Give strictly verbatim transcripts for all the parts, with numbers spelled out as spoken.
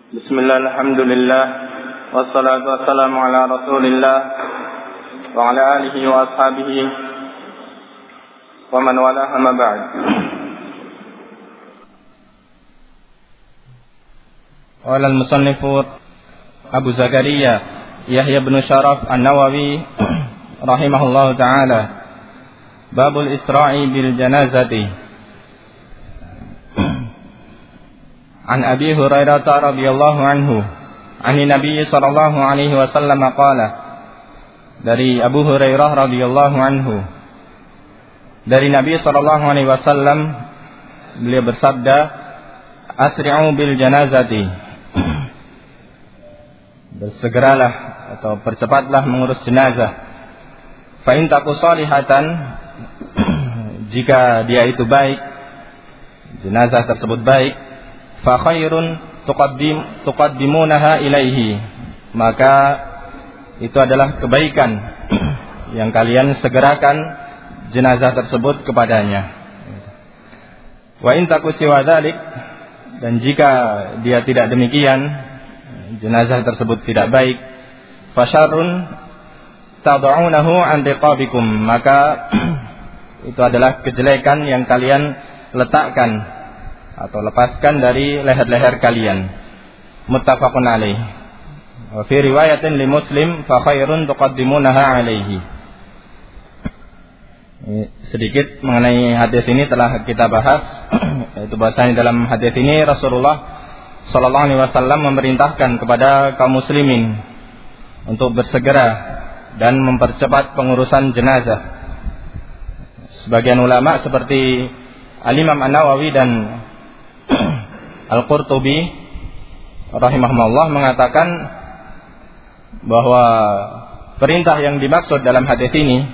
Bismillah, alhamdulillah, wassalatu wassalamu ala rasulillah wa ala alihi wa ashabihi wa man walaha ma ba'd. Qala al-musannif Abu Zakaria Yahya bin Sharaf An-Nawawi rahimahullahu ta'ala, babul isra'i bil janazati. An Abi Hurairah radhiyallahu anhu, ani Nabi sallallahu alaihi wasallam qala, dari Abu Hurairah radhiyallahu anhu, dari Nabi sallallahu alaihi wasallam beliau bersabda, asri'u bil janazati, bersegeralah atau percepatlah mengurus jenazah. Fa in taku salihatan, jika dia itu baik, jenazah tersebut baik, fa khairun tuqaddim tuqaddimunaha ilaihi, maka itu adalah kebaikan yang kalian segerakan jenazah tersebut kepadanya. Wa in taku siwa dzalik, dan jika dia tidak demikian, jenazah tersebut tidak baik, fa syarrun tad'unahu an riqabikum, maka itu adalah kejelekan yang kalian letakkan atau lepaskan dari leher-leher kalian. Muttafaqun alaih. Wa fi riwayatin li Muslim, fa khairun tuqaddimunaha alaihi. Sedikit mengenai hadis ini telah kita bahas, yaitu bahasanya dalam hadis ini Rasulullah sallallahu alaihi wasallam memerintahkan kepada kaum muslimin untuk bersegera dan mempercepat pengurusan jenazah. Sebagian ulama seperti Al-Imam An-Nawawi dan Al-Qurtubi rahimahullah mengatakan bahwa perintah yang dimaksud dalam hadis ini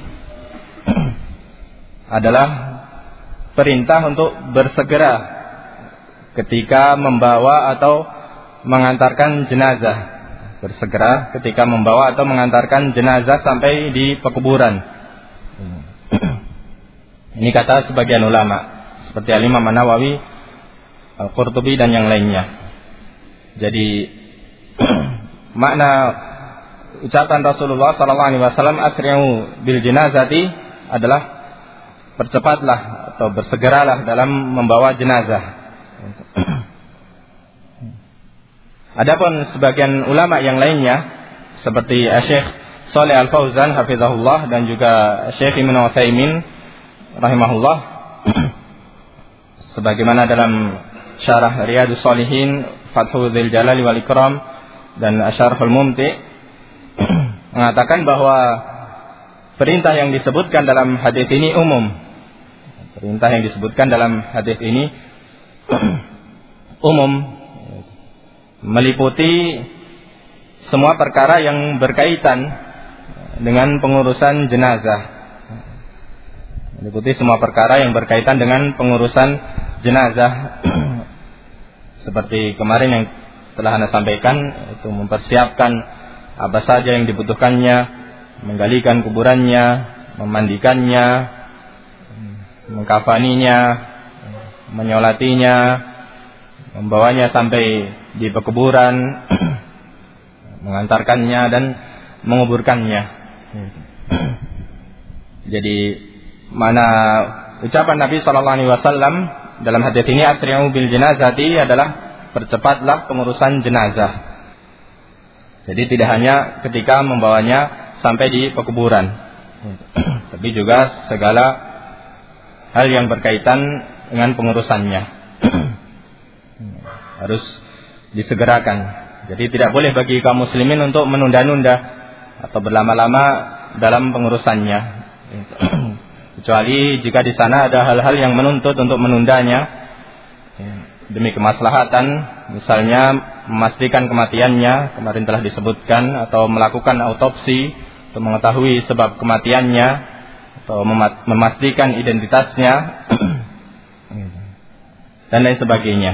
adalah perintah untuk bersegera ketika membawa atau mengantarkan jenazah, bersegera ketika membawa atau mengantarkan jenazah sampai di pekuburan. Ini kata sebagian ulama seperti Al-Imam An-Nawawi, Al-Qurtubi dan yang lainnya. Jadi makna ucapan Rasulullah sallallahu alaihi wasallam asri'u bil janazati adalah percepatlah atau bersegeralah dalam membawa jenazah. Adapun sebagian ulama yang lainnya seperti Syekh Shalih Al-Fauzan hafizahullah dan juga Syekh Ibnu Utsaimin rahimahullah, sebagaimana dalam Syarah Riyadhus Shalihin, Fathul Jalali wal Ikram dan Asy-Syarhul Mumti, mengatakan bahwa perintah yang disebutkan dalam hadis ini umum. Perintah yang disebutkan dalam hadis ini umum, meliputi semua perkara yang berkaitan dengan pengurusan jenazah. Meliputi semua perkara yang berkaitan dengan pengurusan jenazah. Seperti kemarin yang telah Anda sampaikan, itu mempersiapkan apa saja yang dibutuhkannya, menggalikan kuburannya, memandikannya, mengkafaninya, menyolatinya, membawanya sampai di pekuburan, mengantarkannya dan menguburkannya. Jadi mana ucapan Nabi sallallahu alaihi wasallam dalam hadis ini asri'u bil janazati adalah percepatlah pengurusan jenazah. Jadi tidak hanya ketika membawanya sampai di pekuburan, tapi juga segala hal yang berkaitan dengan pengurusannya harus disegerakan. Jadi tidak boleh bagi kaum muslimin untuk menunda-nunda atau berlama-lama dalam pengurusannya, kecuali jika di sana ada hal-hal yang menuntut untuk menundanya demi kemaslahatan, misalnya memastikan kematiannya, kemarin telah disebutkan, atau melakukan autopsi untuk mengetahui sebab kematiannya, atau memastikan identitasnya dan lain sebagainya.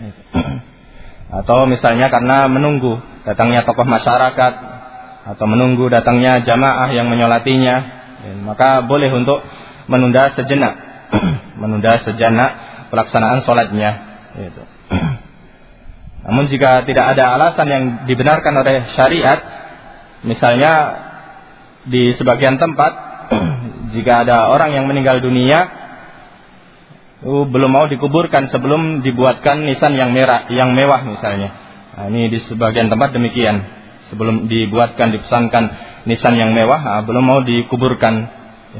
Atau misalnya karena menunggu datangnya tokoh masyarakat atau menunggu datangnya jamaah yang menyolatinya, maka boleh untuk menunda sejenak, menunda sejenak pelaksanaan sholatnya. Namun jika tidak ada alasan yang dibenarkan oleh syariat, misalnya di sebagian tempat jika ada orang yang meninggal dunia uh, belum mau dikuburkan sebelum dibuatkan nisan yang merah, yang mewah misalnya. Nah, ini di sebagian tempat demikian. Sebelum dibuatkan, dipesankan nisan yang mewah, uh, belum mau dikuburkan.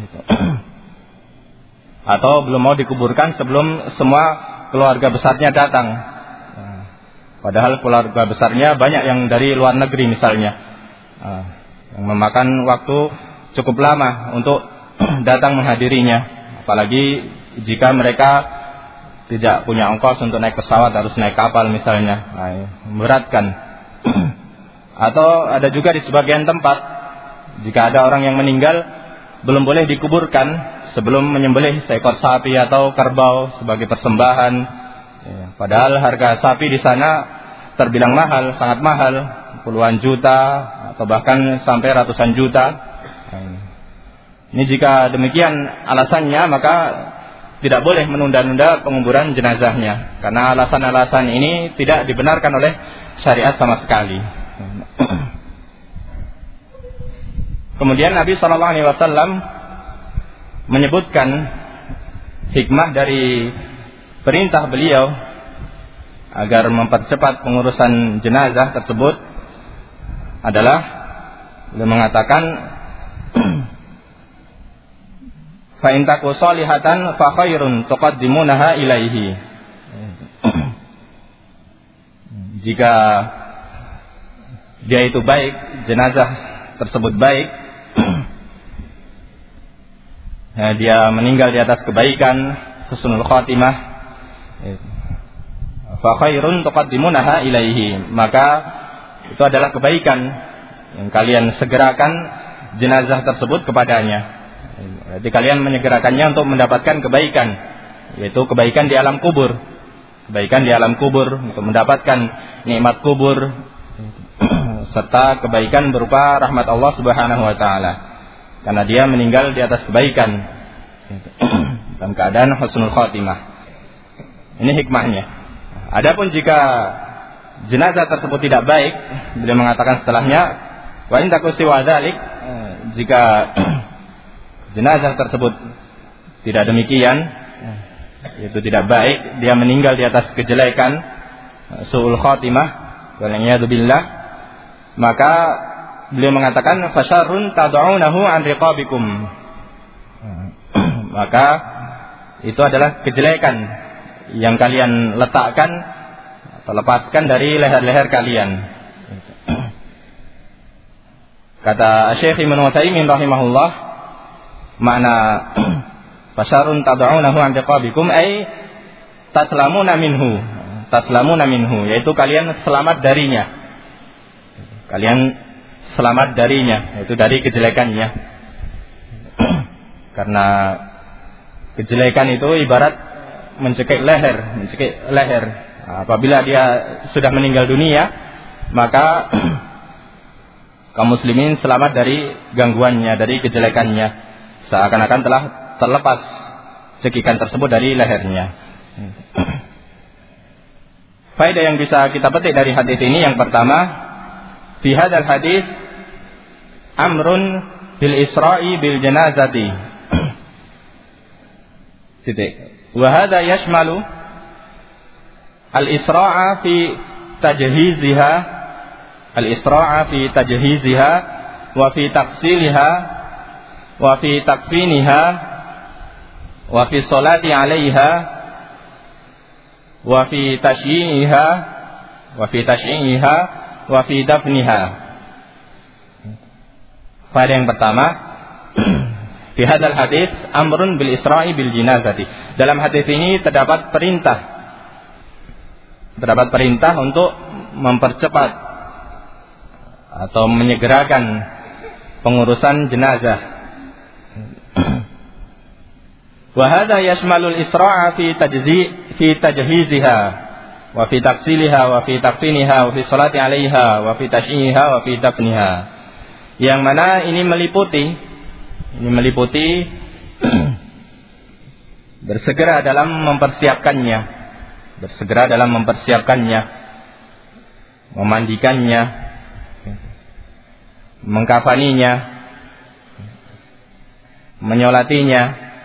Atau belum mau dikuburkan sebelum semua keluarga besarnya datang. Nah, padahal keluarga besarnya banyak yang dari luar negeri misalnya. Nah, yang memakan waktu cukup lama untuk datang menghadirinya, apalagi jika mereka tidak punya ongkos untuk naik pesawat, harus naik kapal misalnya. Nah, memberatkan. Atau ada juga di sebagian tempat jika ada orang yang meninggal belum boleh dikuburkan sebelum menyembelih seekor sapi atau kerbau sebagai persembahan. Ya, padahal harga sapi di sana terbilang mahal, sangat mahal, puluhan juta atau bahkan sampai ratusan juta. Ini jika demikian alasannya, maka tidak boleh menunda-nunda penguburan jenazahnya, karena alasan-alasan ini tidak dibenarkan oleh syariat sama sekali. Kemudian Nabi shallallahu alaihi wasallam menyebutkan hikmah dari perintah beliau agar mempercepat pengurusan jenazah tersebut adalah beliau mengatakan fa in taku sholihatan fa khairun tuqaddimunaha ilaihi. Jika dia itu baik, jenazah tersebut baik, ya, dia meninggal di atas kebaikan, husnul khatimah, fa khairun tuqaddimunaha ilaihi, maka itu adalah kebaikan yang kalian segerakan jenazah tersebut kepadanya. Jadi kalian menyegerakannya untuk mendapatkan kebaikan, yaitu kebaikan di alam kubur, kebaikan di alam kubur untuk mendapatkan nikmat kubur serta kebaikan berupa rahmat Allah Subhanahu wa taala, karena dia meninggal di atas kebaikan dalam keadaan husnul khatimah. Ini hikmahnya. Adapun jika jenazah tersebut tidak baik, beliau mengatakan setelahnya, wa in taku siwa dzalik, jika jenazah tersebut tidak demikian, itu tidak baik, dia meninggal di atas kejelekan, su'ul khatimah, wal'iyadu billah, maka beliau mengatakan fasyarrun tad'unahu an riqabikum, maka itu adalah kejelekan yang kalian letakkan atau lepaskan dari leher-leher kalian. Kata Syekh Ibnu Utsaimin rahimahullah, makna fasyarrun tad'unahu an riqabikum ay taslamuna minhu, taslamuna minhu, yaitu kalian selamat darinya. Kalian selamat darinya, yaitu dari kejelekannya. Karena kejelekan itu ibarat mencekik leher, mencekik leher. Apabila dia sudah meninggal dunia, maka kaum muslimin selamat dari gangguannya, dari kejelekannya, seakan-akan telah terlepas cekikan tersebut dari lehernya. Faedah yang bisa kita petik dari hadis ini, yang pertama, fi hadzal hadis amrun bil isra'i bil janazati. Titik. Wa hadza yashmalu al isra'a fi tajhiziha, al isra'a fi tajhiziha wa fi taqsiliha wa fi takfiniha wa fi sholati 'alaiha wa fi tashyi'iha wa fi tashyi'iha wa fi dafniha. Faedah yang pertama, fi hadzal hadis amrun bil isra'i bil jinazati. Dalam hadis ini terdapat perintah, terdapat perintah untuk mempercepat atau menyegerakan pengurusan jenazah. Wa hadza yashmalul isra'a fi tajzi fi tajhiziha wa fi taksiliha wa fi takfiniha wa fi sholati 'alaiha wa fi tashyi'iha wa fi dafniha. Yang mana ini meliputi ini meliputi bersegera dalam mempersiapkannya, bersegera dalam mempersiapkannya, memandikannya, mengkafaninya, menyolatinya,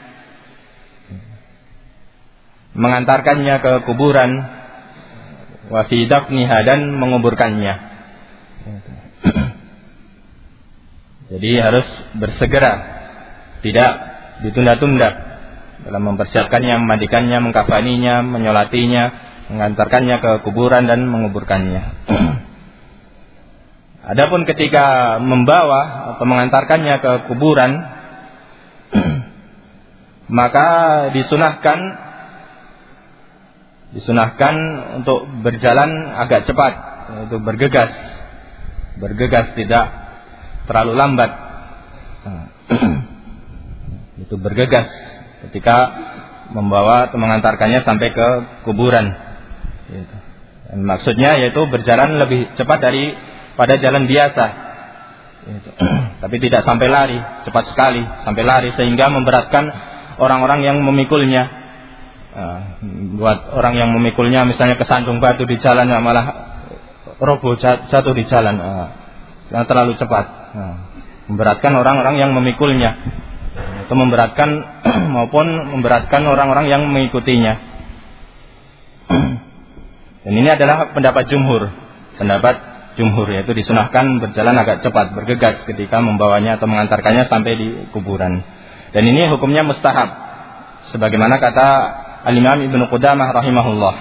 mengantarkannya ke kuburan, wa fi dafniha, dan menguburkannya. Jadi harus bersegera, tidak ditunda-tunda dalam mempersiapkannya, memandikannya, mengkafaninya, menyolatinya, mengantarkannya ke kuburan dan menguburkannya. Adapun ketika membawa atau mengantarkannya ke kuburan, maka disunahkan disunahkan untuk berjalan agak cepat, untuk bergegas, bergegas tidak terlalu lambat. Itu bergegas ketika membawa atau mengantarkannya sampai ke kuburan. Dan maksudnya yaitu berjalan lebih cepat daripada jalan biasa. Tapi tidak sampai lari, cepat sekali sampai lari sehingga memberatkan orang-orang yang memikulnya. Buat orang yang memikulnya misalnya kesandung batu di jalan, malah roboh jatuh di jalan. Yang terlalu cepat, memberatkan orang-orang yang memikulnya, itu memberatkan maupun memberatkan orang-orang yang mengikutinya. Dan ini adalah pendapat jumhur, pendapat jumhur yaitu disunahkan berjalan agak cepat, bergegas ketika membawanya atau mengantarkannya sampai di kuburan. Dan ini hukumnya mustahab, sebagaimana kata Al-Imam Ibnu Qudamah rahimahullah,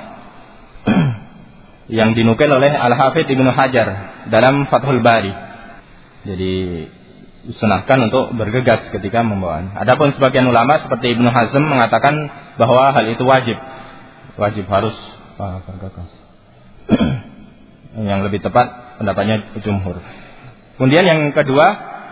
yang dinukil oleh Al-Hafidz Ibnu Hajar dalam Fathul Bari. Jadi disunahkan untuk bergegas ketika membawanya. Adapun sebagian ulama seperti Ibnu Hazm mengatakan bahwa hal itu wajib, wajib harus ah, bergegas. Yang lebih tepat pendapatnya jumhur. Kemudian yang kedua,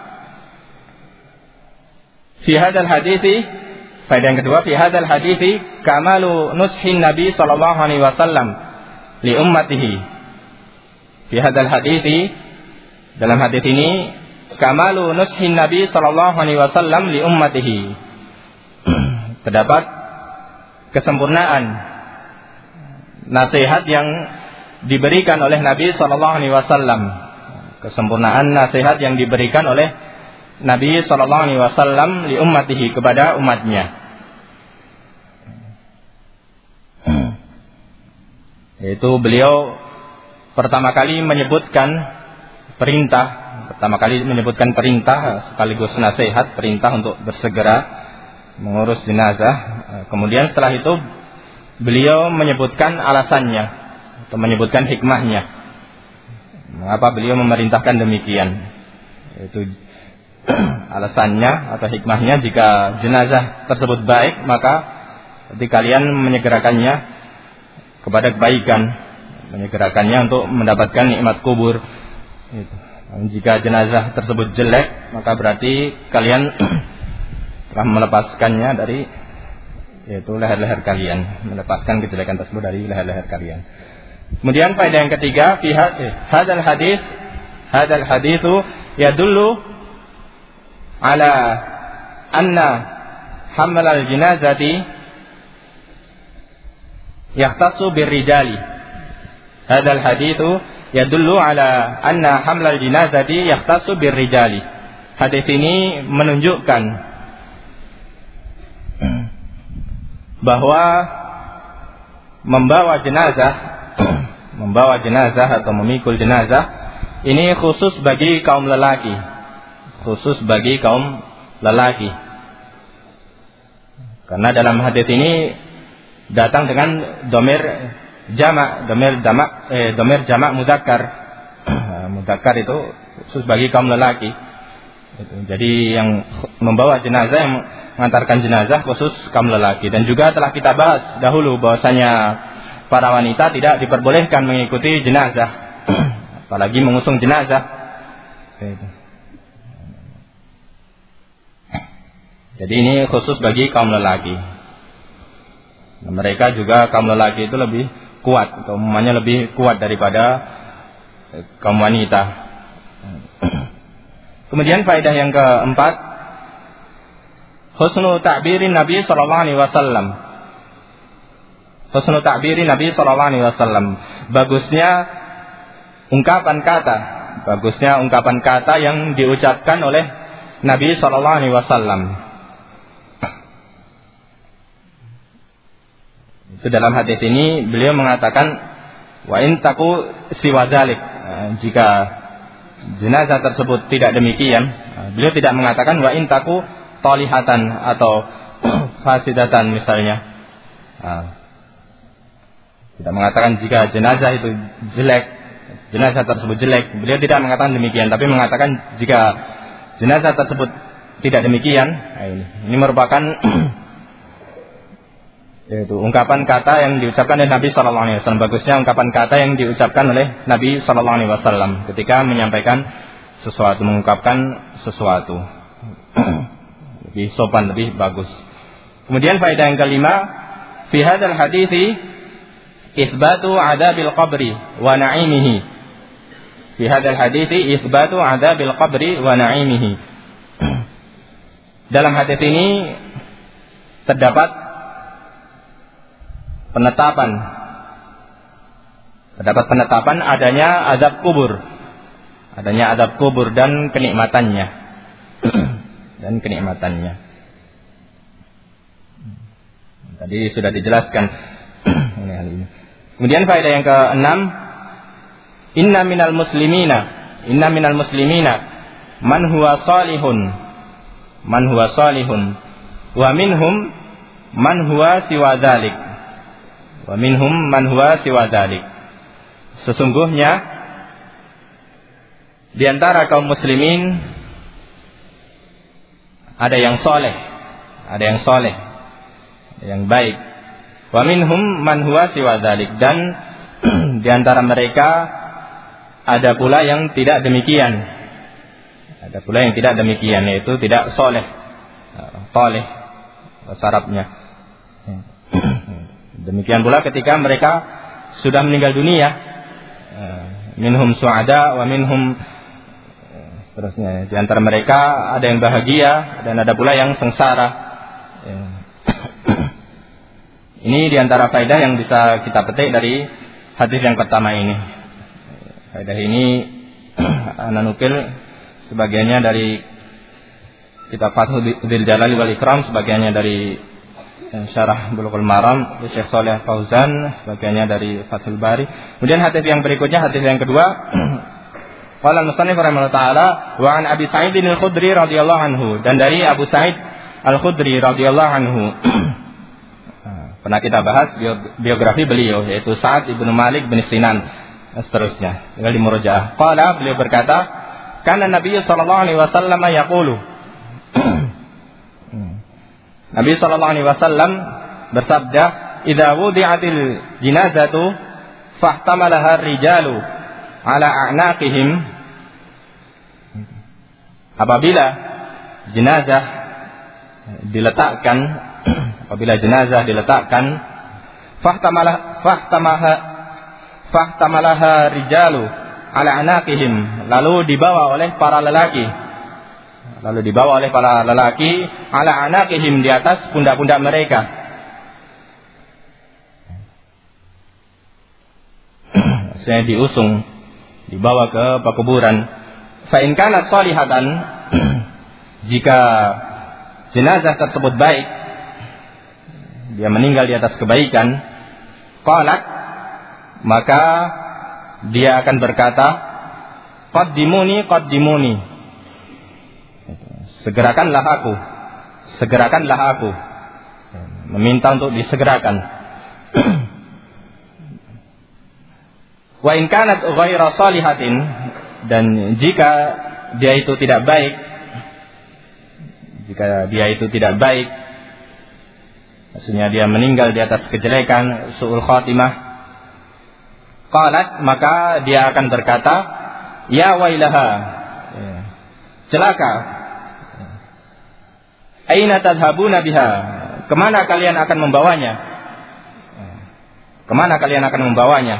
fi hadzal hadithi, faedah yang kedua, fi hadzal hadithi kamalu nushin Nabi sallallahu alaihi wasallam li ummatihi. Fi hadzal hadithi, dalam hadis ini, kamalu nushin Nabi sallallahu alaihi wasallam li ummatihi. Terdapat kesempurnaan nasihat yang diberikan oleh Nabi sallallahu alaihi wasallam. Kesempurnaan nasihat yang diberikan oleh Nabi sallallahu alaihi wasallam li ummatihi, kepada umatnya. Yaitu beliau pertama kali menyebutkan perintah, pertama kali menyebutkan perintah sekaligus nasihat, perintah untuk bersegera mengurus jenazah. Kemudian setelah itu beliau menyebutkan alasannya atau menyebutkan hikmahnya, mengapa beliau memerintahkan demikian. Yaitu alasannya atau hikmahnya, jika jenazah tersebut baik, maka jadi kalian menyegerakannya kepada kebaikan, menyegerakannya untuk mendapatkan nikmat kubur. Itu. Jika jenazah tersebut jelek, maka berarti kalian telah melepaskannya dari, yaitu leher-leher kalian, melepaskan kejelekan tersebut dari leher-leher kalian. Kemudian faedah yang ketiga, fi hadzal hadis, hadzal haditsu yadullu ala anna hamal al-janazati yahtassu birrijali. Hadzal haditsu yadullu ala anna hamlal jinazati yahtassu birrijali. Hadis ini menunjukkan bahwa membawa jenazah membawa jenazah atau memikul jenazah ini khusus bagi kaum lelaki, khusus bagi kaum lelaki. Karena dalam hadis ini datang dengan domir jamak, domir jamak, eh, domir jamak mudzakkar. Mudzakkar itu khusus bagi kaum lelaki. Jadi yang membawa jenazah, yang mengantarkan jenazah khusus kaum lelaki. Dan juga telah kita bahas dahulu bahwasanya para wanita tidak diperbolehkan mengikuti jenazah, apalagi mengusung jenazah. Jadi ini khusus bagi kaum lelaki. Mereka juga kaum lelaki itu lebih kuat, atau umumnya lebih kuat daripada kaum wanita. Kemudian faedah yang keempat, husnu ta'birin Nabi sallallahu alaihi wasallam. Husnu ta'birin Nabi sallallahu alaihi wasallam, bagusnya ungkapan kata, bagusnya ungkapan kata yang diucapkan oleh Nabi sallallahu alaihi wasallam. Itu dalam hadis ini beliau mengatakan wa in taku siwa dzalik, jika jenazah tersebut tidak demikian, beliau tidak mengatakan wa in taku talihatan atau fasidatan misalnya. Tidak mengatakan jika jenazah itu jelek, jenazah tersebut jelek, beliau tidak mengatakan demikian, tapi mengatakan jika jenazah tersebut tidak demikian. Nah, ini, ini merupakan yaitu ungkapan kata yang diucapkan oleh Nabi Sallallahu Alaihi Wasallam. Bagusnya ungkapan kata yang diucapkan oleh Nabi Sallallahu Alaihi Wasallam ketika menyampaikan sesuatu, mengungkapkan sesuatu. Lebih sopan, lebih bagus. Kemudian faedah yang kelima, fi hadzal hadithi isbatu adabil qabri wa na'imihi. Fi hadzal hadithi isbatu adabil qabri wa na'imihi. Dalam hadis ini terdapat penetapan terdapat penetapan adanya azab kubur, adanya azab kubur dan kenikmatannya dan kenikmatannya. Tadi sudah dijelaskan. Kemudian faedah yang keenam, inna minal muslimina, inna minal muslimina man huwa salihun, man huwa salihun, wa minhum man huwa siwa dzalik, wa minhum man huwa siwa dzalik. Sesungguhnya di antara kaum muslimin ada yang soleh, ada yang soleh, yang baik. Wa minhum man huwa siwa dzalik, dan di antara mereka ada pula yang tidak demikian. Ada pula yang tidak demikian, yaitu tidak soleh, toleh bahasa Arabnya. Demikian pula ketika mereka sudah meninggal dunia, minhum su'ada wa minhum seterusnya. Di antara mereka ada yang bahagia dan ada pula yang sengsara. Ini diantara faedah yang bisa kita petik dari hadis yang pertama ini. Faedah ini ana nukil sebagiannya dari kitab Fathul Jalali wal Ikram, sebagiannya dari Syarah Bulughul Maram Syekh Shalih Fauzan, sebagiannya dari Fathul Bari. Kemudian hadis yang berikutnya, hadis yang kedua, qala al-musannif rahimahullah taala wa an Abi Sa'id al-Khudri radhiyallahu anhu, dan dari Abu Sa'id al-Khudri radhiyallahu anhu. Pernah kita bahas biografi beliau, yaitu Sa'ad ibnu Malik bin Sinan, dan seterusnya. Tinggal di murojaah. Qala, beliau berkata, kana Nabi sallallahu alaihi wasallam yaqulu. Nabi sallallahu alaihi wasallam bersabda, "Idza wudi'atil jinazatu fahtamalaha ar-rijalu ala a'naqihim." Apabila jenazah diletakkan, apabila jenazah diletakkan, fahtamalah fahtamaha fahtamalaha rijalu ala anaqihim, lalu dibawa oleh para lelaki, lalu dibawa oleh para lelaki ala anaqihim, di atas pundak-pundak mereka. Saya diusung, dibawa ke pekuburan. Fa in kanat salihatan, jika jenazah tersebut baik, dia meninggal di atas kebaikan, qalat, maka dia akan berkata, qaddimuni qaddimuni, segerakanlah aku, segerakanlah aku, meminta untuk disegerakan. Wa in kanat ghaira salihatin, dan jika dia itu tidak baik, jika dia itu tidak baik, maksudnya dia meninggal di atas kejelekan, su'ul khatimah, qalat, maka dia akan berkata, ya wailaha, celaka, aina tadhabuna biha, kemana kalian akan membawanya, kemana kalian akan membawanya.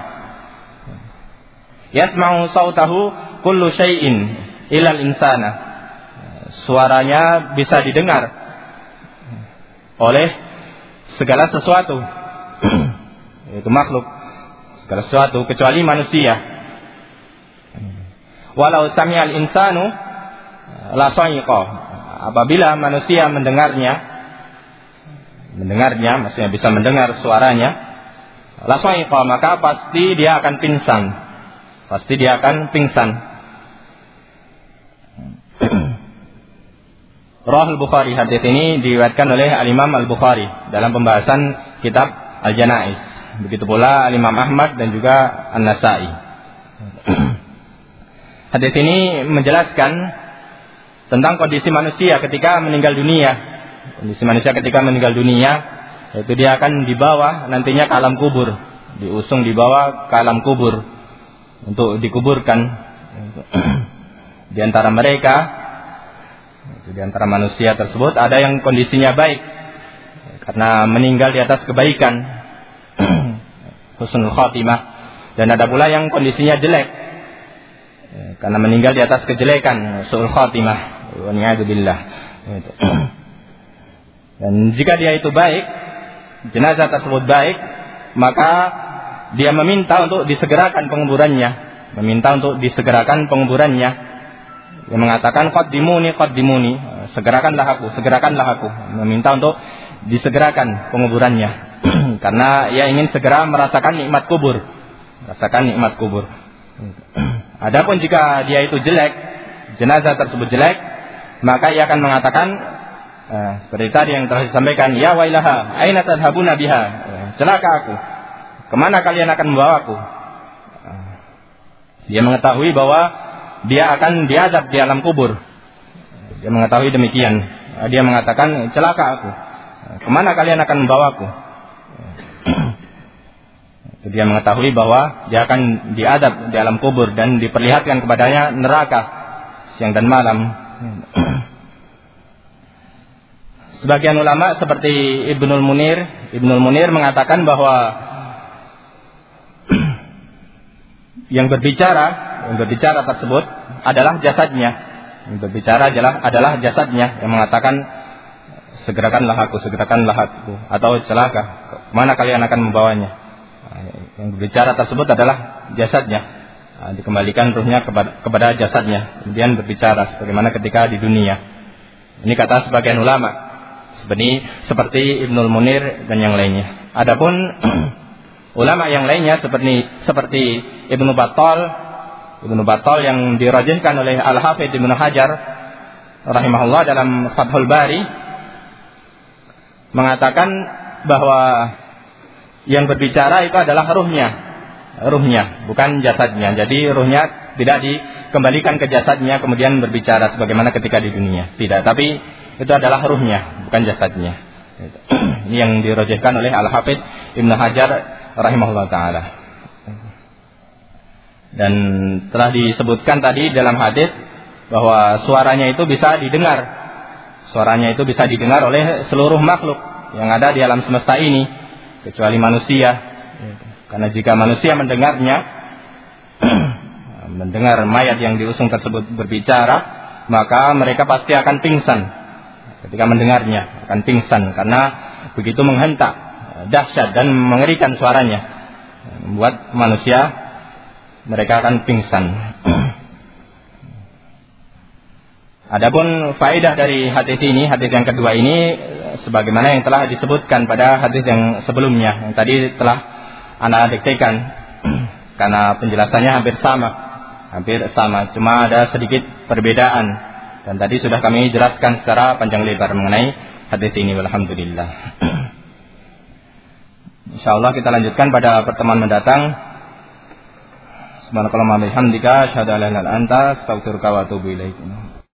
Yasma'u sautahu kullu syai'in ilal insana, suaranya bisa didengar oleh segala sesuatu, yaitu makhluk, segala sesuatu kecuali manusia. Walau sami'al insanu la sa'iqa. Apabila manusia mendengarnya, mendengarnya, maksudnya bisa mendengar suaranya, la sa'iqa, maka pasti dia akan pingsan. Pasti dia akan pingsan. Rahul Bukhari, hadis ini diriwayatkan oleh Al-Imam Al-Bukhari dalam pembahasan kitab Al-Janaiz. Begitu pula Al-Imam Ahmad dan juga An-Nasa'i. Hadis ini menjelaskan tentang kondisi manusia ketika meninggal dunia. Kondisi manusia ketika meninggal dunia, yaitu dia akan dibawa nantinya ke alam kubur, diusung dibawa ke alam kubur untuk dikuburkan. Di antara mereka, di antara manusia tersebut ada yang kondisinya baik karena meninggal di atas kebaikan, husnul khatimah, dan ada pula yang kondisinya jelek karena meninggal di atas kejelekan, su'ul khatimah, wa na'udzubillah. Dan jika dia itu baik, jenazah tersebut baik, maka dia meminta untuk disegerakan penguburannya, meminta untuk disegerakan penguburannya. Dia mengatakan qaddimuni qaddimuni, segerakanlah aku, segerakanlah aku, meminta untuk disegerakan penguburannya karena ia ingin segera merasakan nikmat kubur, merasakan nikmat kubur. Adapun jika dia itu jelek, jenazah tersebut jelek, maka ia akan mengatakan eh, seperti tadi yang telah disampaikan, ya wailaha aina tadhhabuna biha, celaka aku, kemana kalian akan membawaku. Dia mengetahui bahwa dia akan diazab di alam kubur. Dia mengetahui demikian. Dia mengatakan, celaka aku, kemana kalian akan membawaku. Dia mengetahui bahwa dia akan diazab di alam kubur dan diperlihatkan kepadanya neraka siang dan malam. Sebagian ulama seperti Ibnul Munir, Ibnul Munir mengatakan bahwa yang berbicara Yang berbicara tersebut adalah jasadnya. Yang berbicara adalah adalah jasadnya yang mengatakan, segerakanlah aku, segerakanlah aku, atau celaka, kemana kalian akan membawanya. Yang berbicara tersebut adalah jasadnya. Dikembalikan ruhnya kepada, kepada jasadnya, kemudian berbicara sebagaimana ketika di dunia. Ini kata sebagian ulama, seperti seperti Ibnul Munir dan yang lainnya. Adapun ulama yang lainnya seperti seperti Ibnu Battal, Ibnu Battal yang dirajihkan oleh Al-Hafidz Ibnu Hajar rahimahullah dalam Fathul Bari, mengatakan bahwa yang berbicara itu adalah ruhnya, ruhnya, bukan jasadnya. Jadi ruhnya tidak dikembalikan ke jasadnya kemudian berbicara sebagaimana ketika di dunia. Tidak, tapi itu adalah ruhnya, bukan jasadnya. Ini yang dirajihkan oleh Al-Hafidz Ibnu Hajar rahimahullah taala. Dan telah disebutkan tadi dalam hadis bahwa suaranya itu bisa didengar. Suaranya itu bisa didengar oleh seluruh makhluk yang ada di alam semesta ini, kecuali manusia. Karena jika manusia mendengarnya, mendengar mayat yang diusung tersebut berbicara, maka mereka pasti akan pingsan. Ketika mendengarnya akan pingsan karena begitu menghentak, dahsyat dan mengerikan suaranya, membuat manusia mereka akan pingsan. Adapun faedah dari hadis ini, hadis yang kedua ini, sebagaimana yang telah disebutkan pada hadis yang sebelumnya, yang tadi telah Anda diktekan, karena penjelasannya hampir sama, hampir sama, cuma ada sedikit perbedaan. Dan tadi sudah kami jelaskan secara panjang lebar mengenai hadis ini. Alhamdulillah. Insyaallah kita lanjutkan pada pertemuan mendatang. Subhanakallahumma wa bihamdika asyhadu an la ilaha illa anta astaghfiruka wa atubu ilaik.